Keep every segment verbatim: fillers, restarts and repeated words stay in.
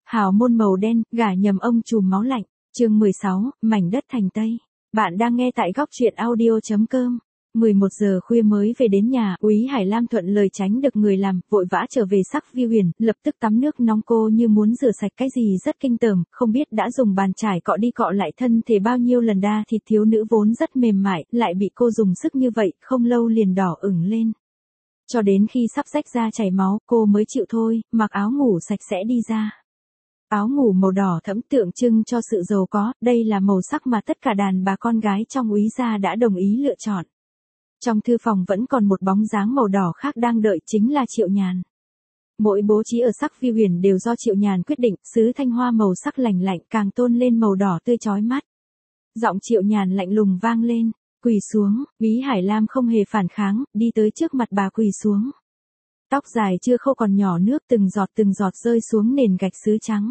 Hào môn màu đen, gả nhầm ông trùm máu lạnh. Chương mười sáu, mảnh đất thành Tây. Bạn đang nghe tại góc truyện audio chấm com. mười một giờ khuya mới về đến nhà, Úy Hải Lam thuận lời tránh được người làm, vội vã trở về Sắc Vi Huyền, lập tức tắm nước nóng cô như muốn rửa sạch cái gì rất kinh tởm, không biết đã dùng bàn chải cọ đi cọ lại thân thể bao nhiêu lần đa thịt thiếu nữ vốn rất mềm mại, lại bị cô dùng sức như vậy, không lâu liền đỏ ửng lên. Cho đến khi sắp rách ra chảy máu, cô mới chịu thôi, mặc áo ngủ sạch sẽ đi ra. Áo ngủ màu đỏ thẫm tượng trưng cho sự giàu có, đây là màu sắc mà tất cả đàn bà con gái trong Úy gia đã đồng ý lựa chọn. Trong thư phòng vẫn còn một bóng dáng màu đỏ khác đang đợi, chính là Triệu Nhàn. Mỗi bố trí ở Sắc Vi Huyền đều do Triệu Nhàn quyết định, sứ thanh hoa màu sắc lành lạnh càng tôn lên màu đỏ tươi chói mắt. Giọng Triệu Nhàn lạnh lùng vang lên, quỳ xuống. Úy Hải Lam không hề phản kháng, đi tới trước mặt bà quỳ xuống. Tóc dài chưa khô còn nhỏ nước từng giọt từng giọt rơi xuống nền gạch sứ trắng.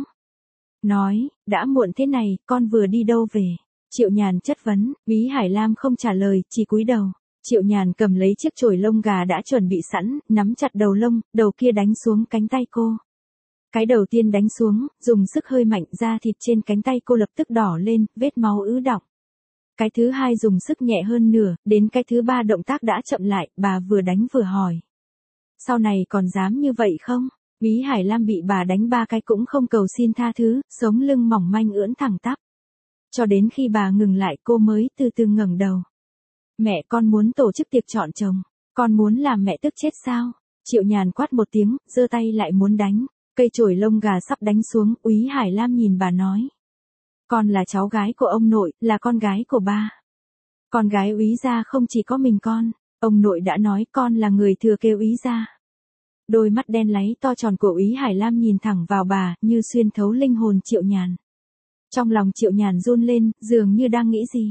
Nói, đã muộn thế này, con vừa đi đâu về? Triệu Nhàn chất vấn, Úy Hải Lam không trả lời, chỉ cúi đầu. Triệu Nhàn cầm lấy chiếc chổi lông gà đã chuẩn bị sẵn, nắm chặt đầu lông, đầu kia đánh xuống cánh tay cô. Cái đầu tiên đánh xuống, dùng sức hơi mạnh, da thịt trên cánh tay cô lập tức đỏ lên, vết máu ứ đọng. Cái thứ hai dùng sức nhẹ hơn nửa, đến cái thứ ba động tác đã chậm lại, bà vừa đánh vừa hỏi. Sau này còn dám như vậy không? Úy Hải Lam bị bà đánh ba cái cũng không cầu xin tha thứ, sống lưng mỏng manh ưỡn thẳng tắp. Cho đến khi bà ngừng lại cô mới từ từ ngẩng đầu. Mẹ, con muốn tổ chức tiệc chọn chồng, con muốn làm mẹ tức chết sao? Triệu Nhàn quát một tiếng, giơ tay lại muốn đánh, cây chổi lông gà sắp đánh xuống, Úy Hải Lam nhìn bà nói. Con là cháu gái của ông nội, là con gái của ba. Con gái Úy gia không chỉ có mình con, ông nội đã nói con là người thừa kế Úy gia. Đôi mắt đen láy to tròn của Úy Hải Lam nhìn thẳng vào bà, như xuyên thấu linh hồn Triệu Nhàn. Trong lòng Triệu Nhàn run lên, dường như đang nghĩ gì.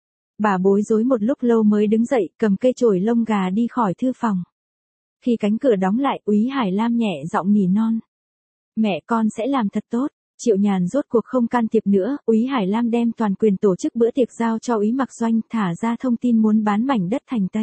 Bà bối rối một lúc lâu mới đứng dậy, cầm cây chổi lông gà đi khỏi thư phòng. Khi cánh cửa đóng lại, Úy Hải Lam nhẹ giọng nỉ non. Mẹ, con sẽ làm thật tốt. Triệu Nhàn rốt cuộc không can thiệp nữa, Úy Hải Lam đem toàn quyền tổ chức bữa tiệc giao cho Úy Mặc Doanh, thả ra thông tin muốn bán mảnh đất thành Tây.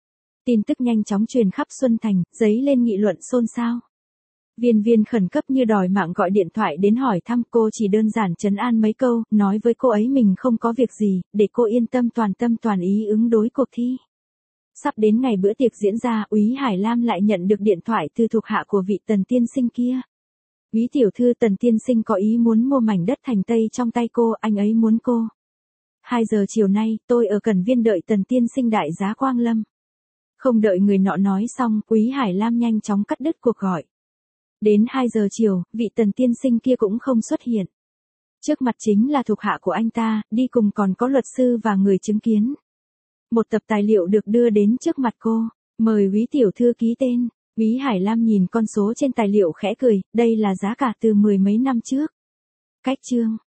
Tin tức nhanh chóng truyền khắp Xuân Thành, dấy lên nghị luận xôn xao. Viên Viên khẩn cấp như đòi mạng gọi điện thoại đến hỏi thăm, cô chỉ đơn giản trấn an mấy câu, nói với cô ấy mình không có việc gì, để cô yên tâm toàn tâm toàn ý ứng đối cuộc thi. Sắp đến ngày bữa tiệc diễn ra, Úy Hải Lam lại nhận được điện thoại từ thuộc hạ của vị Tần tiên sinh kia. Úy tiểu thư, Tần tiên sinh có ý muốn mua mảnh đất thành Tây trong tay cô, anh ấy muốn cô. hai giờ chiều nay, tôi ở Cẩn Viên đợi Tần tiên sinh đại giá Quang Lâm. Không đợi người nọ nói xong, Úy Hải Lam nhanh chóng cắt đứt cuộc gọi. Đến hai giờ chiều, vị Tần tiên sinh kia cũng không xuất hiện. Trước mặt chính là thuộc hạ của anh ta, đi cùng còn có luật sư và người chứng kiến. Một tập tài liệu được đưa đến trước mặt cô, mời Úy tiểu thư ký tên. Úy Hải Lam nhìn con số trên tài liệu khẽ cười, đây là giá cả từ mười mấy năm trước. Cách chương,